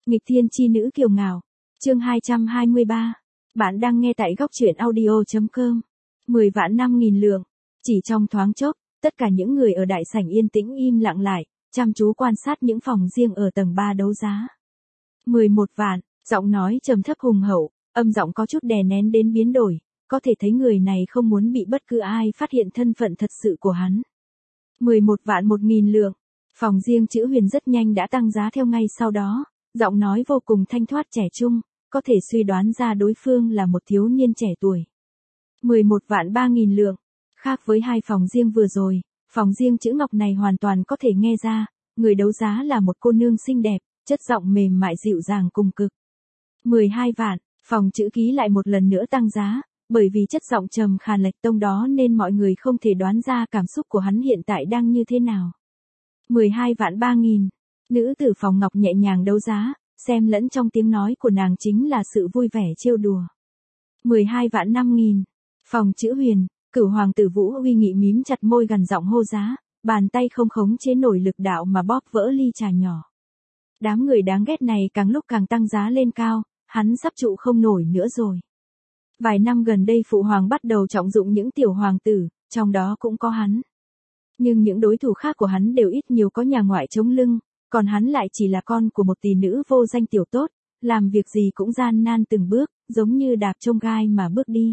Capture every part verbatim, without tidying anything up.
Nghịch thiên chi nữ kiều ngạo. Chương hai trăm hai mươi ba. Bạn đang nghe tại góc truyện audio chấm com. mười vạn năm nghìn lượng. Chỉ trong thoáng chốc, tất cả những người ở đại sảnh yên tĩnh im lặng lại, chăm chú quan sát những phòng riêng ở tầng ba đấu giá. mười một vạn, giọng nói trầm thấp hùng hậu, âm giọng có chút đè nén đến biến đổi, có thể thấy người này không muốn bị bất cứ ai phát hiện thân phận thật sự của hắn. mười một vạn một nghìn lượng. Phòng riêng chữ Huyền rất nhanh đã tăng giá theo ngay sau đó, giọng nói vô cùng thanh thoát trẻ trung, có thể suy đoán ra đối phương là một thiếu niên trẻ tuổi. mười một vạn ba nghìn lượng. Khác với hai phòng riêng vừa rồi, phòng riêng chữ Ngọc này hoàn toàn có thể nghe ra, người đấu giá là một cô nương xinh đẹp, chất giọng mềm mại dịu dàng cùng cực. mười hai vạn, phòng chữ Ký lại một lần nữa tăng giá, bởi vì chất giọng trầm khàn lệch tông đó nên mọi người không thể đoán ra cảm xúc của hắn hiện tại đang như thế nào. mười hai vạn ba nghìn. Nữ tử phòng Ngọc nhẹ nhàng đấu giá, xem lẫn trong tiếng nói của nàng chính là sự vui vẻ trêu đùa. mười hai vạn năm nghìn. Phòng chữ Huyền, Cửu hoàng tử Vũ Uy Nghị mím chặt môi gần giọng hô giá, bàn tay không khống chế nổi lực đạo mà bóp vỡ ly trà nhỏ. Đám người đáng ghét này càng lúc càng tăng giá lên cao, hắn sắp trụ không nổi nữa rồi. Vài năm gần đây phụ hoàng bắt đầu trọng dụng những tiểu hoàng tử, trong đó cũng có hắn. Nhưng những đối thủ khác của hắn đều ít nhiều có nhà ngoại chống lưng, còn hắn lại chỉ là con của một tỷ nữ vô danh tiểu tốt, làm việc gì cũng gian nan từng bước, giống như đạp chông gai mà bước đi.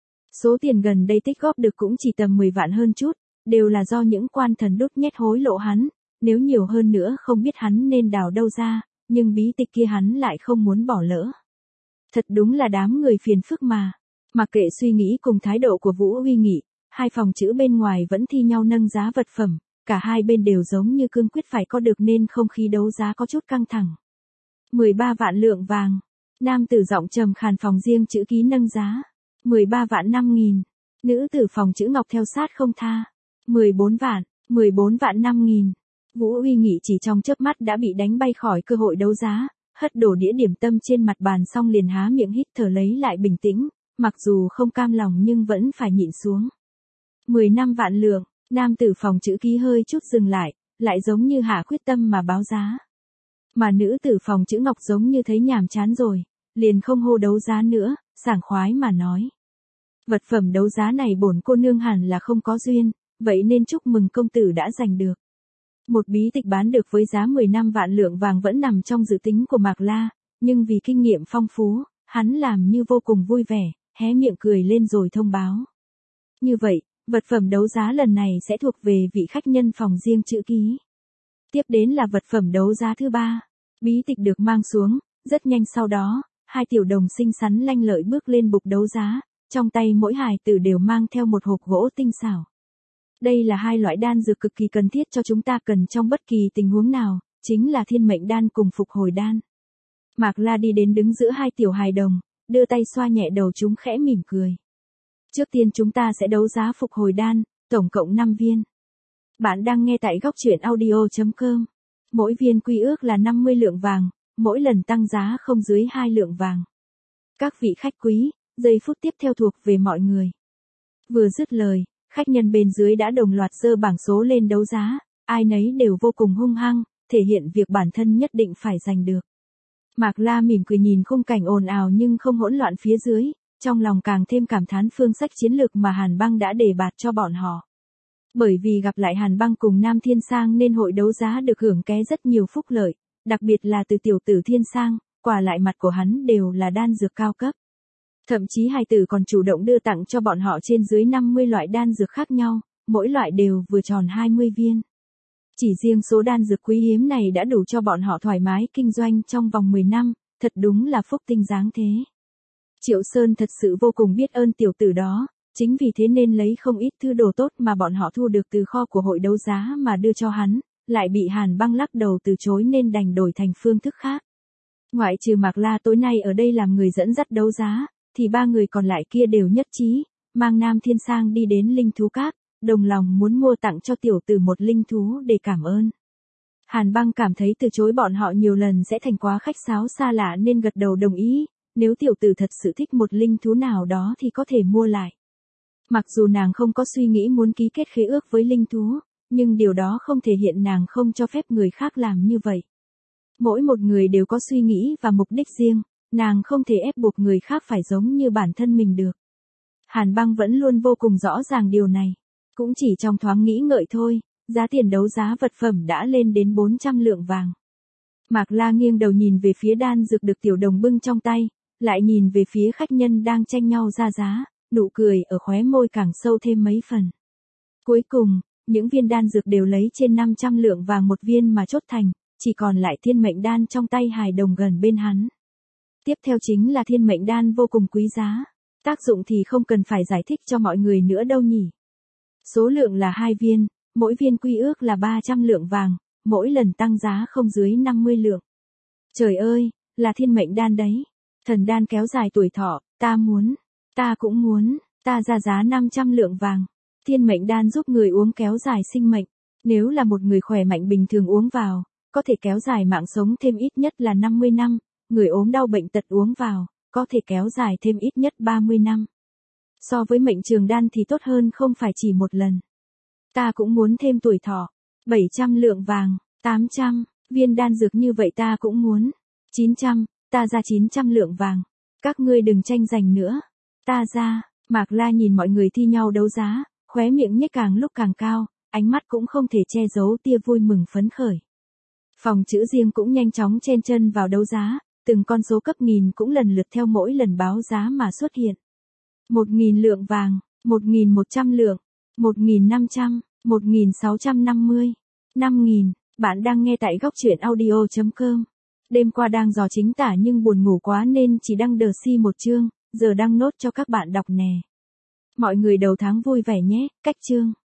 Số tiền gần đây tích góp được cũng chỉ tầm mười vạn hơn chút, đều là do những quan thần đút nhét hối lộ hắn, nếu nhiều hơn nữa không biết hắn nên đào đâu ra, nhưng bí tịch kia hắn lại không muốn bỏ lỡ. Thật đúng là đám người phiền phức mà. Mặc kệ suy nghĩ cùng thái độ của Vũ Uy Nghị, hai phòng chữ bên ngoài vẫn thi nhau nâng giá vật phẩm, cả hai bên đều giống như cương quyết phải có được nên không khí đấu giá có chút căng thẳng. mười ba vạn lượng vàng. Nam tử giọng trầm khàn phòng riêng chữ Ký nâng giá. mười ba vạn năm nghìn. Nữ tử phòng chữ Ngọc theo sát không tha. mười bốn vạn. mười bốn vạn năm nghìn. Vũ Uy Nghị chỉ trong chớp mắt đã bị đánh bay khỏi cơ hội đấu giá, hất đổ đĩa điểm tâm trên mặt bàn xong liền há miệng hít thở lấy lại bình tĩnh, mặc dù không cam lòng nhưng vẫn phải nhịn xuống. mười lăm vạn lượng. Nam tử phòng chữ Ký hơi chút dừng lại, lại giống như hạ quyết tâm mà báo giá. Mà nữ tử phòng chữ Ngọc giống như thấy nhàm chán rồi, liền không hô đấu giá nữa, sảng khoái mà nói. Vật phẩm đấu giá này bổn cô nương hẳn là không có duyên, vậy nên chúc mừng công tử đã giành được. Một bí tịch bán được với giá mười lăm vạn lượng vàng vẫn nằm trong dự tính của Mạc La, nhưng vì kinh nghiệm phong phú, hắn làm như vô cùng vui vẻ, hé miệng cười lên rồi thông báo. Như vậy, vật phẩm đấu giá lần này sẽ thuộc về vị khách nhân phòng riêng chữ Ký. Tiếp đến là vật phẩm đấu giá thứ ba. Bí tịch được mang xuống, rất nhanh sau đó, hai tiểu đồng xinh xắn lanh lợi bước lên bục đấu giá, trong tay mỗi hài tử đều mang theo một hộp gỗ tinh xảo. Đây là hai loại đan dược cực kỳ cần thiết cho chúng ta cần trong bất kỳ tình huống nào, chính là thiên mệnh đan cùng phục hồi đan. Mạc La đi đến đứng giữa hai tiểu hài đồng, đưa tay xoa nhẹ đầu chúng khẽ mỉm cười. Trước tiên chúng ta sẽ đấu giá phục hồi đan, tổng cộng năm viên. Bạn đang nghe tại góc truyện audio chấm com. Mỗi viên quy ước là năm mươi lượng vàng, mỗi lần tăng giá không dưới hai lượng vàng. Các vị khách quý, giây phút tiếp theo thuộc về mọi người. Vừa dứt lời, khách nhân bên dưới đã đồng loạt giơ bảng số lên đấu giá, ai nấy đều vô cùng hung hăng, thể hiện việc bản thân nhất định phải giành được. Mạc La mỉm cười nhìn khung cảnh ồn ào nhưng không hỗn loạn phía dưới, trong lòng càng thêm cảm thán phương sách chiến lược mà Hàn Băng đã đề bạt cho bọn họ. Bởi vì gặp lại Hàn Băng cùng Nam Thiên Sang nên hội đấu giá được hưởng ké rất nhiều phúc lợi, đặc biệt là từ tiểu tử Thiên Sang, quả lại mặt của hắn đều là đan dược cao cấp. Thậm chí hài tử còn chủ động đưa tặng cho bọn họ trên dưới năm mươi loại đan dược khác nhau, mỗi loại đều vừa tròn hai mươi viên. Chỉ riêng số đan dược quý hiếm này đã đủ cho bọn họ thoải mái kinh doanh trong vòng mười năm, thật đúng là phúc tinh dáng thế. Triệu Sơn thật sự vô cùng biết ơn tiểu tử đó, chính vì thế nên lấy không ít thứ đồ tốt mà bọn họ thu được từ kho của hội đấu giá mà đưa cho hắn, lại bị Hàn Băng lắc đầu từ chối nên đành đổi thành phương thức khác. Ngoại trừ Mạc La tối nay ở đây làm người dẫn dắt đấu giá, thì ba người còn lại kia đều nhất trí, mang Nam Thiên Sang đi đến linh thú các, đồng lòng muốn mua tặng cho tiểu tử một linh thú để cảm ơn. Hàn Băng cảm thấy từ chối bọn họ nhiều lần sẽ thành quá khách sáo xa lạ nên gật đầu đồng ý, nếu tiểu tử thật sự thích một linh thú nào đó thì có thể mua lại. Mặc dù nàng không có suy nghĩ muốn ký kết khế ước với linh thú, nhưng điều đó không thể hiện nàng không cho phép người khác làm như vậy. Mỗi một người đều có suy nghĩ và mục đích riêng, nàng không thể ép buộc người khác phải giống như bản thân mình được. Hàn Băng vẫn luôn vô cùng rõ ràng điều này. Cũng chỉ trong thoáng nghĩ ngợi thôi, giá tiền đấu giá vật phẩm đã lên đến bốn trăm lượng vàng. Mạc La nghiêng đầu nhìn về phía đan dược được Tiểu Đồng bưng trong tay, lại nhìn về phía khách nhân đang tranh nhau ra giá, nụ cười ở khóe môi càng sâu thêm mấy phần. Cuối cùng, những viên đan dược đều lấy trên năm trăm lượng vàng một viên mà chốt thành, chỉ còn lại thiên mệnh đan trong tay hài đồng gần bên hắn. Tiếp theo chính là thiên mệnh đan vô cùng quý giá. Tác dụng thì không cần phải giải thích cho mọi người nữa đâu nhỉ. Số lượng là hai viên, mỗi viên quy ước là ba trăm lượng vàng, mỗi lần tăng giá không dưới năm mươi lượng. Trời ơi, là thiên mệnh đan đấy. Thần đan kéo dài tuổi thọ, ta muốn, ta cũng muốn, ta ra giá năm trăm lượng vàng. Thiên mệnh đan giúp người uống kéo dài sinh mệnh. Nếu là một người khỏe mạnh bình thường uống vào, có thể kéo dài mạng sống thêm ít nhất là năm mươi năm, người ốm đau bệnh tật uống vào, có thể kéo dài thêm ít nhất ba mươi năm. So với mệnh trường đan thì tốt hơn không phải chỉ một lần. Ta cũng muốn thêm tuổi thọ. bảy trăm lượng vàng, tám trăm, viên đan dược như vậy ta cũng muốn. chín trăm, ta ra chín trăm lượng vàng. Các ngươi đừng tranh giành nữa. Ta ra, Mạc La nhìn mọi người thi nhau đấu giá, khóe miệng nhếch càng lúc càng cao, ánh mắt cũng không thể che giấu tia vui mừng phấn khởi. Phòng chữ riêng cũng nhanh chóng chen chân vào đấu giá, từng con số cấp nghìn cũng lần lượt theo mỗi lần báo giá mà xuất hiện. Một nghìn lượng vàng, một nghìn một trăm lượng, một nghìn năm trăm, một nghìn sáu trăm năm mươi, năm nghìn. Bạn đang nghe tại góc truyện audio chấm com. Đêm qua đang dò chính tả nhưng buồn ngủ quá nên chỉ đăng đờ si một chương, giờ đăng nốt cho các bạn đọc nè. Mọi người đầu tháng vui vẻ nhé, cách chương.